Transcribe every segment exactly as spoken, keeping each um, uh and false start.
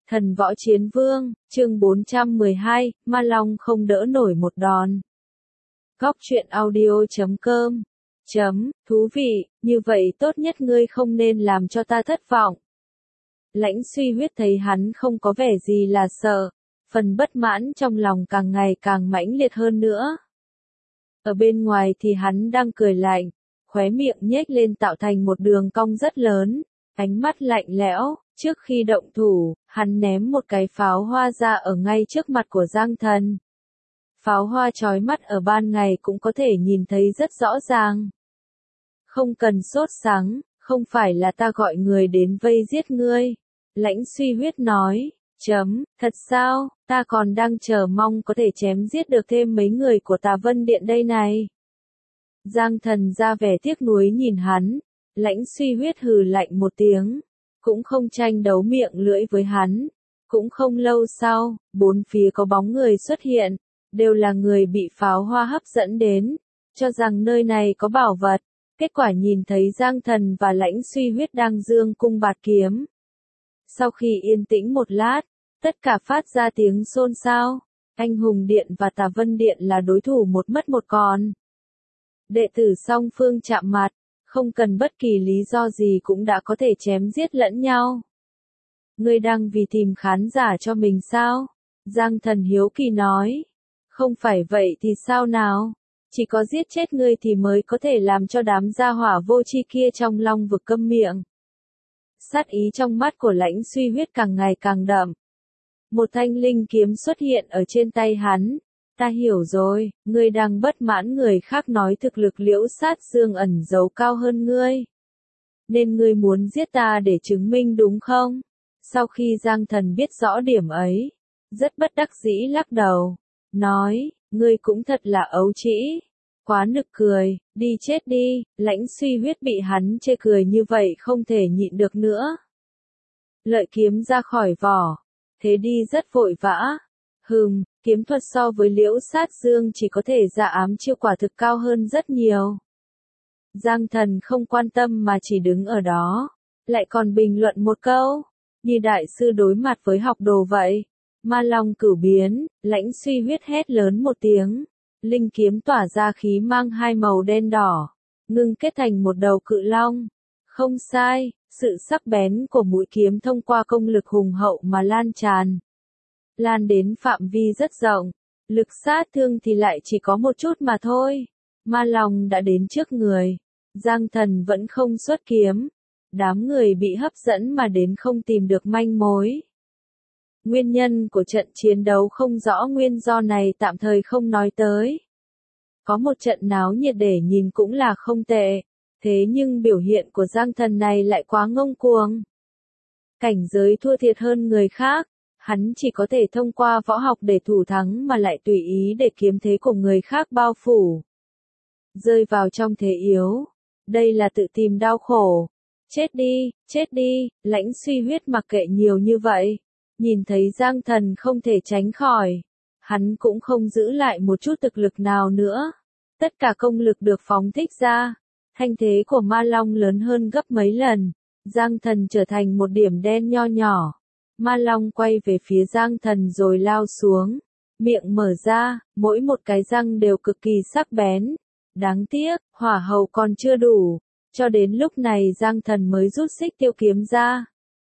Thần võ chiến vương, chương bốn trăm mười hai, Ma Long không đỡ nổi một đòn. Góc truyện audio chấm com. Chấm, thú vị, như vậy tốt nhất ngươi không nên làm cho ta thất vọng. Lãnh Suy Huyết thấy hắn không có vẻ gì là sợ, phần bất mãn trong lòng càng ngày càng mãnh liệt hơn nữa. Ở bên ngoài thì hắn đang cười lạnh, khóe miệng nhếch lên tạo thành một đường cong rất lớn, ánh mắt lạnh lẽo. Trước khi động thủ, hắn ném một cái pháo hoa ra ở ngay trước mặt của Giang Thần. Pháo hoa chói mắt ở ban ngày cũng có thể nhìn thấy rất rõ ràng. Không cần sốt sắng, không phải là ta gọi người đến vây giết ngươi. Lãnh Suy Huyết nói, chấm, thật sao, ta còn đang chờ mong có thể chém giết được thêm mấy người của Tà Vân Điện đây này. Giang Thần ra vẻ tiếc nuối nhìn hắn, Lãnh Suy Huyết hừ lạnh một tiếng. Cũng không tranh đấu miệng lưỡi với hắn. Cũng không lâu sau, bốn phía có bóng người xuất hiện, đều là người bị pháo hoa hấp dẫn đến, cho rằng nơi này có bảo vật. Kết quả nhìn thấy Giang Thần và Lãnh Suy Huyết đang dương cung bạt kiếm. Sau khi yên tĩnh một lát, tất cả phát ra tiếng xôn xao. Anh Hùng Điện và Tà Vân Điện là đối thủ một mất một còn. Đệ tử song phương chạm mặt. Không cần bất kỳ lý do gì cũng đã có thể chém giết lẫn nhau. Ngươi đang vì tìm khán giả cho mình sao? Giang Thần hiếu kỳ nói. Không phải vậy thì sao nào? Chỉ có giết chết ngươi thì mới có thể làm cho đám gia hỏa vô tri kia trong Long Vực câm miệng. Sát ý trong mắt của Lãnh Suy Huyết càng ngày càng đậm. Một thanh linh kiếm xuất hiện ở trên tay hắn. Ta hiểu rồi, ngươi đang bất mãn người khác nói thực lực Liễu Sát Dương ẩn giấu cao hơn ngươi. Nên ngươi muốn giết ta để chứng minh đúng không? Sau khi Giang Thần biết rõ điểm ấy, rất bất đắc dĩ lắc đầu, nói, ngươi cũng thật là ấu trĩ, quá nực cười, đi chết đi. Lãnh Suy Huyết bị hắn chê cười như vậy không thể nhịn được nữa. Lợi kiếm ra khỏi vỏ, thế đi rất vội vã. Hừm, kiếm thuật so với Liễu Sát Dương chỉ có thể dạ ám chiêu quả thực cao hơn rất nhiều. Giang Thần không quan tâm mà chỉ đứng ở đó, lại còn bình luận một câu, như đại sư đối mặt với học đồ vậy. Ma Long cửu biến, Lãnh Suy Huyết hét lớn một tiếng, linh kiếm tỏa ra khí mang hai màu đen đỏ, ngưng kết thành một đầu cự long. Không sai, sự sắc bén của mũi kiếm thông qua công lực hùng hậu mà lan tràn. Lan đến phạm vi rất rộng, lực sát thương thì lại chỉ có một chút mà thôi. Ma Long đã đến trước người, Giang Thần vẫn không xuất kiếm. Đám người bị hấp dẫn mà đến không tìm được manh mối. Nguyên nhân của trận chiến đấu không rõ nguyên do này tạm thời không nói tới. Có một trận náo nhiệt để nhìn cũng là không tệ, thế nhưng biểu hiện của Giang Thần này lại quá ngông cuồng. Cảnh giới thua thiệt hơn người khác. Hắn chỉ có thể thông qua võ học để thủ thắng mà lại tùy ý để kiếm thế của người khác bao phủ. Rơi vào trong thế yếu. Đây là tự tìm đau khổ. Chết đi, chết đi, Lãnh Suy Huyết mặc kệ nhiều như vậy. Nhìn thấy Giang Thần không thể tránh khỏi. Hắn cũng không giữ lại một chút thực lực nào nữa. Tất cả công lực được phóng thích ra. Thanh thế của Ma Long lớn hơn gấp mấy lần. Giang Thần trở thành một điểm đen nho nhỏ. Ma Long quay về phía Giang Thần rồi lao xuống, miệng mở ra, mỗi một cái răng đều cực kỳ sắc bén. Đáng tiếc, hỏa hầu còn chưa đủ, cho đến lúc này Giang Thần mới rút xích tiêu kiếm ra.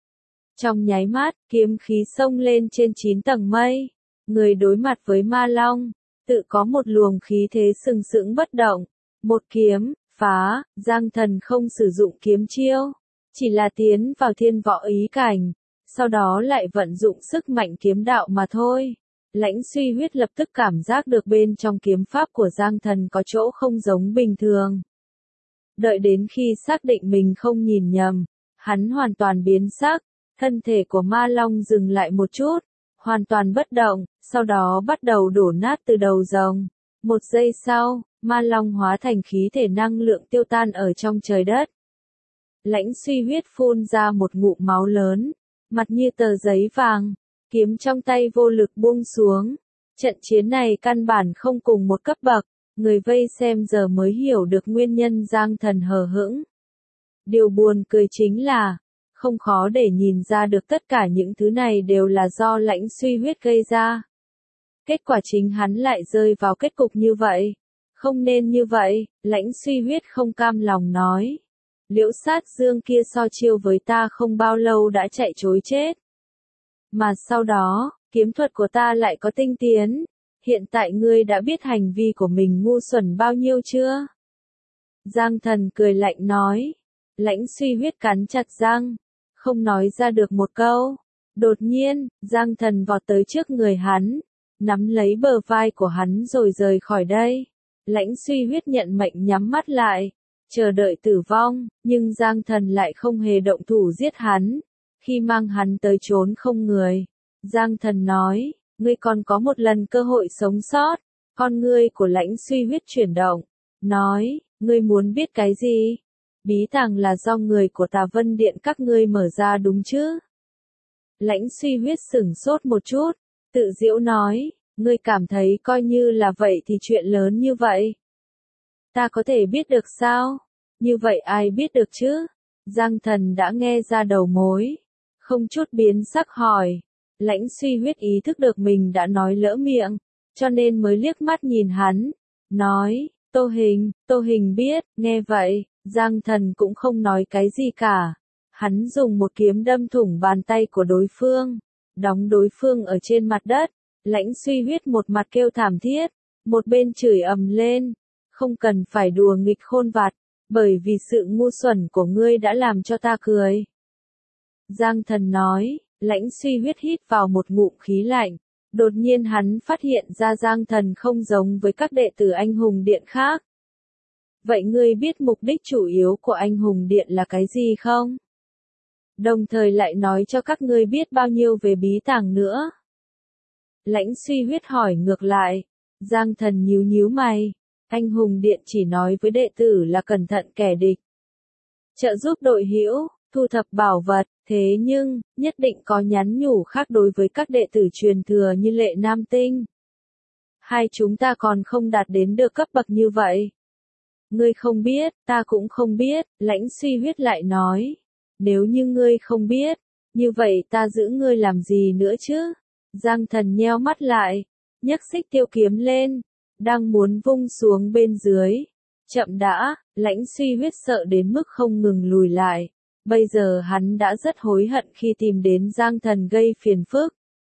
Trong nháy mắt, kiếm khí xông lên trên chín tầng mây, người đối mặt với Ma Long, tự có một luồng khí thế sừng sững bất động. Một kiếm, phá, Giang Thần không sử dụng kiếm chiêu, chỉ là tiến vào thiên võ ý cảnh. Sau đó lại vận dụng sức mạnh kiếm đạo mà thôi. Lãnh Suy Huyết lập tức cảm giác được bên trong kiếm pháp của Giang Thần có chỗ không giống bình thường. Đợi đến khi xác định mình không nhìn nhầm, hắn hoàn toàn biến sắc, thân thể của Ma Long dừng lại một chút, hoàn toàn bất động, sau đó bắt đầu đổ nát từ đầu rồng. Một giây sau, Ma Long hóa thành khí thể năng lượng tiêu tan ở trong trời đất. Lãnh Suy Huyết phun ra một ngụm máu lớn. Mặt như tờ giấy vàng, kiếm trong tay vô lực buông xuống. Trận chiến này căn bản không cùng một cấp bậc, người vây xem giờ mới hiểu được nguyên nhân Giang Thần hờ hững. Điều buồn cười chính là, Không khó để nhìn ra được tất cả những thứ này đều là do Lãnh Suy Huyết gây ra. Kết quả chính hắn lại rơi vào kết cục như vậy. Không nên như vậy, Lãnh Suy Huyết không cam lòng nói. Liễu Sát Dương kia so chiêu với ta không bao lâu đã chạy trối chết. Mà sau đó, kiếm thuật của ta lại có tinh tiến. Hiện tại ngươi đã biết hành vi của mình ngu xuẩn bao nhiêu chưa? Giang Thần cười lạnh nói. Lãnh Suy Huyết cắn chặt răng, không nói ra được một câu. Đột nhiên, Giang Thần vọt tới trước người hắn, nắm lấy bờ vai của hắn rồi rời khỏi đây. Lãnh Suy Huyết nhận mệnh nhắm mắt lại, chờ đợi tử vong, nhưng Giang Thần lại không hề động thủ giết hắn. Khi mang hắn tới chốn không người, Giang Thần nói, ngươi còn có một lần cơ hội sống sót. Con ngươi của Lãnh Suy Huyết chuyển động, nói, ngươi muốn biết cái gì? Bí tàng là do người của Tà Vân Điện các ngươi mở ra đúng chứ? Lãnh Suy Huyết sửng sốt một chút, tự giễu nói, ngươi cảm thấy coi như là vậy thì chuyện lớn như vậy. Ta có thể biết được sao? Như vậy ai biết được chứ? Giang Thần đã nghe ra đầu mối, không chút biến sắc hỏi. Lãnh Suy Huyết ý thức được mình đã nói lỡ miệng, cho nên mới liếc mắt nhìn hắn, nói, Tô Hình, Tô Hình biết. Nghe vậy, Giang Thần cũng không nói cái gì cả. Hắn dùng một kiếm đâm thủng bàn tay của đối phương, đóng đối phương ở trên mặt đất. Lãnh Suy Huyết một mặt kêu thảm thiết, một bên chửi ầm lên, không cần phải đùa nghịch khôn vặt, bởi vì sự ngu xuẩn của ngươi đã làm cho ta cười. Giang Thần nói. Lãnh Suy Huyết hít vào một ngụm khí lạnh, đột nhiên hắn phát hiện ra Giang Thần không giống với các đệ tử Anh Hùng Điện khác. Vậy ngươi biết mục đích chủ yếu của Anh Hùng Điện là cái gì không? Đồng thời lại nói cho các ngươi biết bao nhiêu về bí tàng nữa? Lãnh Suy Huyết hỏi ngược lại. Giang Thần nhíu nhíu mày. Anh Hùng Điện chỉ nói với đệ tử là cẩn thận kẻ địch, trợ giúp đội hữu, thu thập bảo vật. Thế nhưng, nhất định có nhắn nhủ khác đối với các đệ tử truyền thừa như Lệ Nam Tinh. Hai chúng ta còn không đạt đến được cấp bậc như vậy. Ngươi không biết, ta cũng không biết. Lãnh Suy Huyết lại nói. Nếu như ngươi không biết, như vậy ta giữ ngươi làm gì nữa chứ? Giang Thần nheo mắt lại, nhấc xích tiêu kiếm lên, đang muốn vung xuống bên dưới. Chậm đã, Lãnh Suy Huyết sợ đến mức không ngừng lùi lại. Bây giờ hắn đã rất hối hận khi tìm đến Giang Thần gây phiền phức.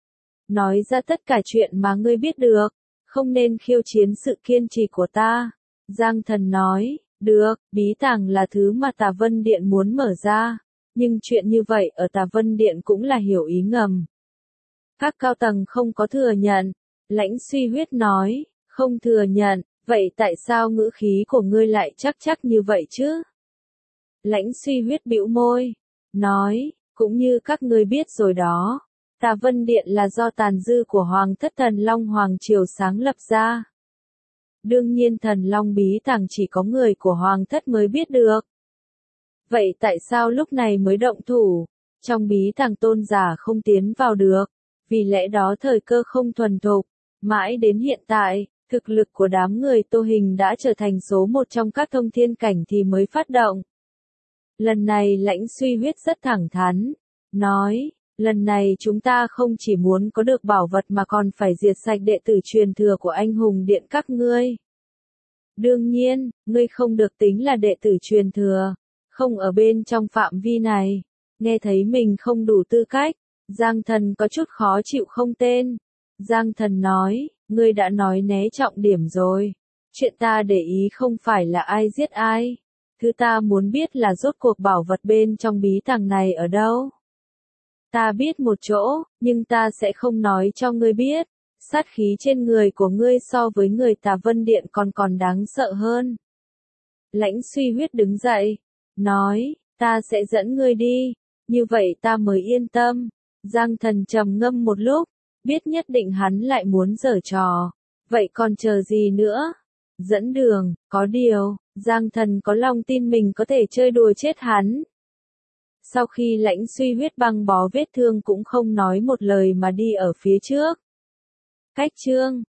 Nói ra tất cả chuyện mà ngươi biết được, không nên khiêu chiến sự kiên trì của ta. Giang Thần nói, được, bí tàng là thứ mà Tà Vân Điện muốn mở ra, nhưng chuyện như vậy ở Tà Vân Điện cũng là hiểu ý ngầm. Các cao tầng không có thừa nhận. Lãnh Suy Huyết nói, không thừa nhận, vậy tại sao ngữ khí của ngươi lại chắc chắc như vậy chứ? Lãnh Suy Huyết bĩu môi, nói, cũng như các ngươi biết rồi đó, Tà Vân Điện là do tàn dư của Hoàng thất Thần Long Hoàng Triều sáng lập ra. Đương nhiên Thần Long bí tàng chỉ có người của Hoàng thất mới biết được. Vậy tại sao lúc này mới động thủ? Trong bí tàng tôn giả không tiến vào được, vì lẽ đó thời cơ không thuần thục. Mãi đến hiện tại, thực lực của đám người Tô Hình đã trở thành số một trong các thông thiên cảnh thì mới phát động. Lần này Lãnh Suy Huyết rất thẳng thắn, nói, lần này chúng ta không chỉ muốn có được bảo vật mà còn phải diệt sạch đệ tử truyền thừa của Anh Hùng Điện các ngươi. Đương nhiên, ngươi không được tính là đệ tử truyền thừa, không ở bên trong phạm vi này. Nghe thấy mình không đủ tư cách, Giang Thần có chút khó chịu không tên. Giang Thần nói, ngươi đã nói né trọng điểm rồi. Chuyện ta để ý không phải là ai giết ai. Thứ ta muốn biết là rốt cuộc bảo vật bên trong bí tàng này ở đâu. Ta biết một chỗ, nhưng ta sẽ không nói cho ngươi biết. Sát khí trên người của ngươi so với người Tà Vân Điện còn còn đáng sợ hơn. Lãnh Suy Huyết đứng dậy, nói, ta sẽ dẫn ngươi đi, như vậy ta mới yên tâm. Giang Thần trầm ngâm một lúc, biết nhất định hắn lại muốn giở trò. Vậy còn chờ gì nữa? Dẫn đường, có điều, Giang Thần có lòng tin mình có thể chơi đùa chết hắn. Sau khi Lãnh Suy Huyết băng bó vết thương cũng không nói một lời mà đi ở phía trước. Cách chương